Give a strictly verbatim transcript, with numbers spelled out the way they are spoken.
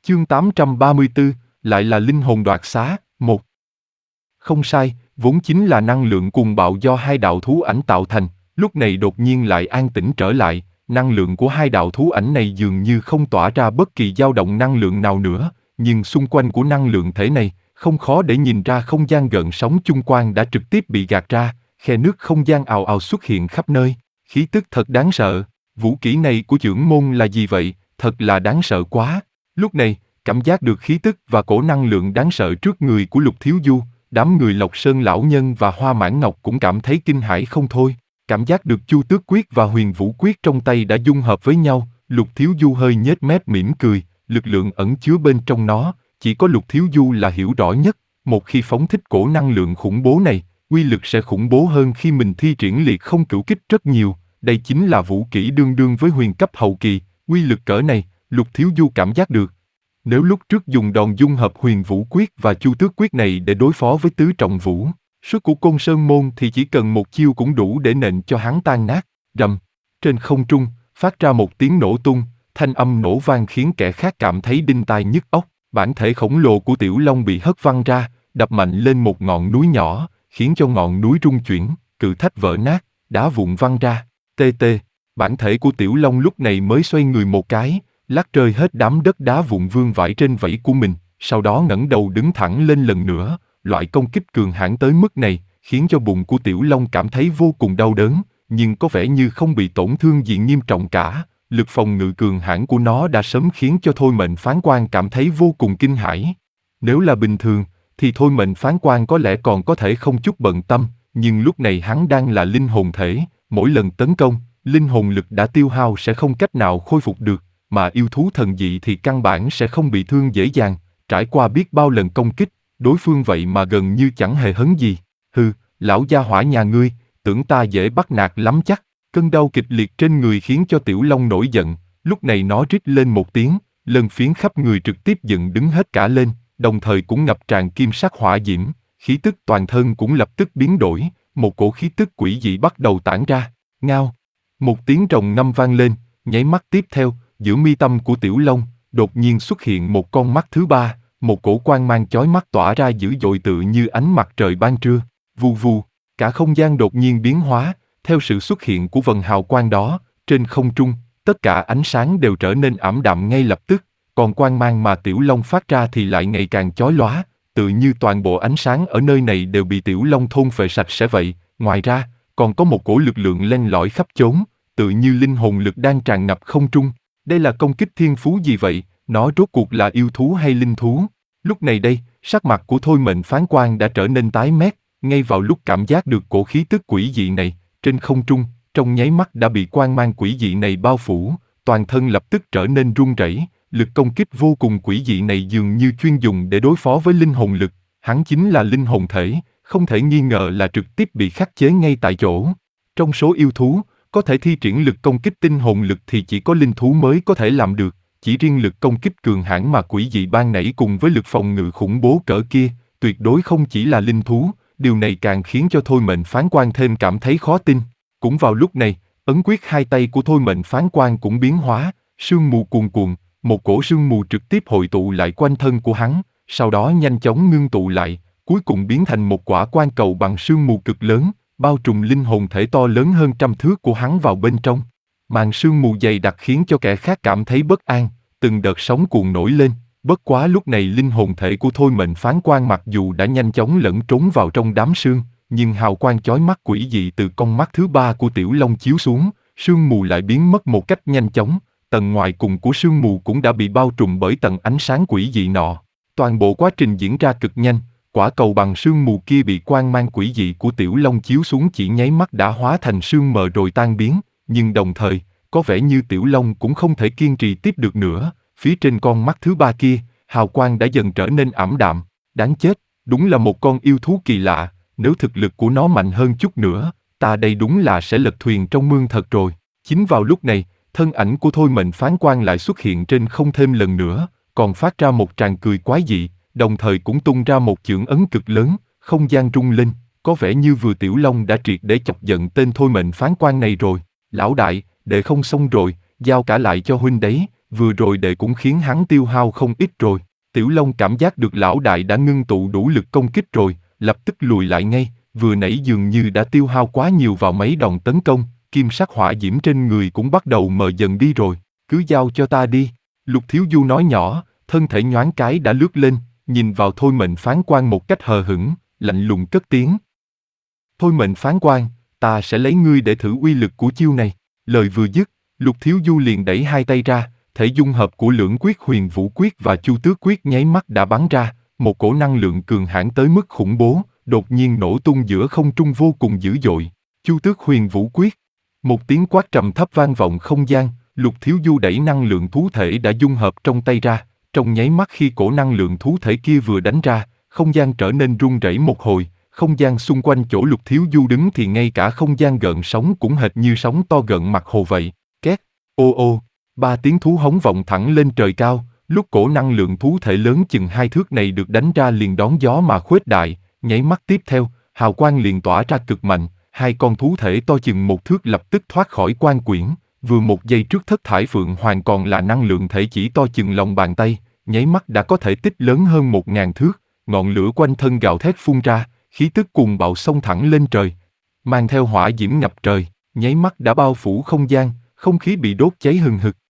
Chương tám trăm ba mươi tư, lại là linh hồn đoạt xá, một. Không sai, vốn chính là năng lượng cuồng bạo do hai đạo thú ảnh tạo thành, lúc này đột nhiên lại an tĩnh trở lại, năng lượng của hai đạo thú ảnh này dường như không tỏa ra bất kỳ dao động năng lượng nào nữa, nhưng xung quanh của năng lượng thể này, không khó để nhìn ra không gian gợn sóng chung quanh đã trực tiếp bị gạt ra, khe nước không gian ào ào xuất hiện khắp nơi, khí tức thật đáng sợ, vũ kỹ này của chưởng môn là gì vậy, thật là đáng sợ quá. Lúc này, cảm giác được khí tức và cổ năng lượng đáng sợ trước người của Lục Thiếu Du, đám người Lộc Sơn lão nhân và Hoa Mãn Ngọc cũng cảm thấy kinh hãi không thôi. Cảm giác được Chu Tước Quyết và Huyền Vũ Quyết trong tay đã dung hợp với nhau, Lục Thiếu Du hơi nhếch mép mỉm cười, lực lượng ẩn chứa bên trong nó, chỉ có Lục Thiếu Du là hiểu rõ nhất, một khi phóng thích cổ năng lượng khủng bố này, uy lực sẽ khủng bố hơn khi mình thi triển liệt không cửu kích rất nhiều, đây chính là vũ kỹ đương đương với huyền cấp hậu kỳ, uy lực cỡ này, Lục Thiếu Du cảm giác được. Nếu lúc trước dùng đòn dung hợp Huyền Vũ Quyết và Chu Tước Quyết này để đối phó với Tứ Trọng Vũ, sức của Côn Sơn Môn thì chỉ cần một chiêu cũng đủ để nện cho hắn tan nát, rầm. Trên không trung, phát ra một tiếng nổ tung, thanh âm nổ vang khiến kẻ khác cảm thấy đinh tai nhức óc, bản thể khổng lồ của Tiểu Long bị hất văng ra, đập mạnh lên một ngọn núi nhỏ, khiến cho ngọn núi rung chuyển, cự thạch vỡ nát, đá vụn văng ra, tê tê. Bản thể của Tiểu Long lúc này mới xoay người một cái, lắc rơi hết đám đất đá vụn vương vãi trên vảy của mình, sau đó ngẩng đầu đứng thẳng lên lần nữa, loại công kích cường hãn tới mức này, khiến cho bụng của Tiểu Long cảm thấy vô cùng đau đớn, nhưng có vẻ như không bị tổn thương gì nghiêm trọng cả, lực phòng ngự cường hãn của nó đã sớm khiến cho Thôi Mệnh Phán Quan cảm thấy vô cùng kinh hãi. Nếu là bình thường, thì Thôi Mệnh Phán Quan có lẽ còn có thể không chút bận tâm, nhưng lúc này hắn đang là linh hồn thể, mỗi lần tấn công, linh hồn lực đã tiêu hao sẽ không cách nào khôi phục được, mà yêu thú thần dị thì căn bản sẽ không bị thương dễ dàng, trải qua biết bao lần công kích, đối phương vậy mà gần như chẳng hề hấn gì. Hừ, lão gia hỏa nhà ngươi, tưởng ta dễ bắt nạt lắm chắc. Cơn đau kịch liệt trên người khiến cho Tiểu Long nổi giận, lúc này nó rít lên một tiếng, lân phiến khắp người trực tiếp dựng đứng hết cả lên, đồng thời cũng ngập tràn kim sắc hỏa diễm, khí tức toàn thân cũng lập tức biến đổi, một cổ khí tức quỷ dị bắt đầu tản ra, ngao. Một tiếng rồng ngâm vang lên, nháy mắt tiếp theo, giữa mi tâm của Tiểu Long, đột nhiên xuất hiện một con mắt thứ ba, một cổ quang mang chói mắt tỏa ra dữ dội tựa như ánh mặt trời ban trưa, vù vù, cả không gian đột nhiên biến hóa, theo sự xuất hiện của vần hào quang đó, trên không trung, tất cả ánh sáng đều trở nên ảm đạm ngay lập tức, còn quang mang mà Tiểu Long phát ra thì lại ngày càng chói lóa, tự như toàn bộ ánh sáng ở nơi này đều bị Tiểu Long thôn phệ sạch sẽ vậy, ngoài ra, còn có một cổ lực lượng len lỏi khắp chốn, tự như linh hồn lực đang tràn ngập không trung. Đây là công kích thiên phú gì vậy, nó rốt cuộc là yêu thú hay linh thú? Lúc này đây, sắc mặt của Thôi Mệnh Phán Quan đã trở nên tái mét, ngay vào lúc cảm giác được cổ khí tức quỷ dị này, trên không trung, trong nháy mắt đã bị quang mang quỷ dị này bao phủ, toàn thân lập tức trở nên run rẩy, lực công kích vô cùng quỷ dị này dường như chuyên dùng để đối phó với linh hồn lực, hắn chính là linh hồn thể, không thể nghi ngờ là trực tiếp bị khắc chế ngay tại chỗ. Trong số yêu thú, có thể thi triển lực công kích tinh hồn lực thì chỉ có linh thú mới có thể làm được, chỉ riêng lực công kích cường hãn mà quỷ dị ban nãy cùng với lực phòng ngự khủng bố cỡ kia, tuyệt đối không chỉ là linh thú, điều này càng khiến cho Thôi Mệnh Phán Quan thêm cảm thấy khó tin. Cũng vào lúc này, ấn quyết hai tay của Thôi Mệnh Phán Quan cũng biến hóa, sương mù cuồn cuộn, một cổ sương mù trực tiếp hội tụ lại quanh thân của hắn, sau đó nhanh chóng ngưng tụ lại, cuối cùng biến thành một quả quan cầu bằng sương mù cực lớn, bao trùm linh hồn thể to lớn hơn trăm thước của hắn vào bên trong. Màn sương mù dày đặc khiến cho kẻ khác cảm thấy bất an, từng đợt sóng cuồn nổi lên, bất quá lúc này linh hồn thể của Thôi Mệnh Phán Quan mặc dù đã nhanh chóng lẫn trốn vào trong đám sương, nhưng hào quang chói mắt quỷ dị từ con mắt thứ ba của Tiểu Long chiếu xuống, sương mù lại biến mất một cách nhanh chóng, tầng ngoài cùng của sương mù cũng đã bị bao trùm bởi tầng ánh sáng quỷ dị nọ. Toàn bộ quá trình diễn ra cực nhanh, quả cầu bằng sương mù kia bị quang mang quỷ dị của Tiểu Long chiếu xuống chỉ nháy mắt đã hóa thành sương mờ rồi tan biến, nhưng đồng thời, có vẻ như Tiểu Long cũng không thể kiên trì tiếp được nữa, phía trên con mắt thứ ba kia, hào quang đã dần trở nên ảm đạm, đáng chết, đúng là một con yêu thú kỳ lạ, nếu thực lực của nó mạnh hơn chút nữa, ta đây đúng là sẽ lật thuyền trong mương thật rồi. Chính vào lúc này, thân ảnh của Thôi Mệnh Phán Quan lại xuất hiện trên không thêm lần nữa, còn phát ra một tràng cười quái dị, đồng thời cũng tung ra một chưởng ấn cực lớn, không gian rung lên, có vẻ như vừa Tiểu Long đã triệt để chọc giận tên Thôi Mệnh Phán Quan này rồi. Lão đại, đệ không xong rồi, giao cả lại cho huynh đấy, vừa rồi đệ cũng khiến hắn tiêu hao không ít rồi. Tiểu Long cảm giác được lão đại đã ngưng tụ đủ lực công kích rồi, lập tức lùi lại ngay, vừa nãy dường như đã tiêu hao quá nhiều vào mấy đòn tấn công, kim sắc hỏa diễm trên người cũng bắt đầu mờ dần đi rồi, cứ giao cho ta đi. Lục Thiếu Du nói nhỏ, thân thể nhoáng cái đã lướt lên, nhìn vào Thôi Mệnh Phán Quan một cách hờ hững, lạnh lùng cất tiếng. Thôi Mệnh Phán Quan, ta sẽ lấy ngươi để thử uy lực của chiêu này. Lời vừa dứt, Lục Thiếu Du liền đẩy hai tay ra, thể dung hợp của Lưỡng Quyết Huyền Vũ Quyết và Chu Tước Quyết nháy mắt đã bắn ra, một cổ năng lượng cường hãn tới mức khủng bố, đột nhiên nổ tung giữa không trung vô cùng dữ dội. Chu Tước Huyền Vũ Quyết. Một tiếng quát trầm thấp vang vọng không gian, Lục Thiếu Du đẩy năng lượng thú thể đã dung hợp trong tay ra, trong nháy mắt khi cổ năng lượng thú thể kia vừa đánh ra, không gian trở nên rung rẩy một hồi, không gian xung quanh chỗ Lục Thiếu Du đứng thì ngay cả không gian gợn sóng cũng hệt như sóng to gợn mặt hồ vậy. Két, ô ô, ba tiếng thú hống vọng thẳng lên trời cao, lúc cổ năng lượng thú thể lớn chừng hai thước này được đánh ra liền đón gió mà khuếch đại, nháy mắt tiếp theo, hào quang liền tỏa ra cực mạnh, hai con thú thể to chừng một thước lập tức thoát khỏi quan quyển, vừa một giây trước thất thải phượng hoàng còn là năng lượng thể chỉ to chừng lòng bàn tay, nháy mắt đã có thể tích lớn hơn một ngàn thước, ngọn lửa quanh thân gào thét phun ra, khí tức cuồng bạo xông thẳng lên trời, mang theo hỏa diễm ngập trời, nháy mắt đã bao phủ không gian, không khí bị đốt cháy hừng hực.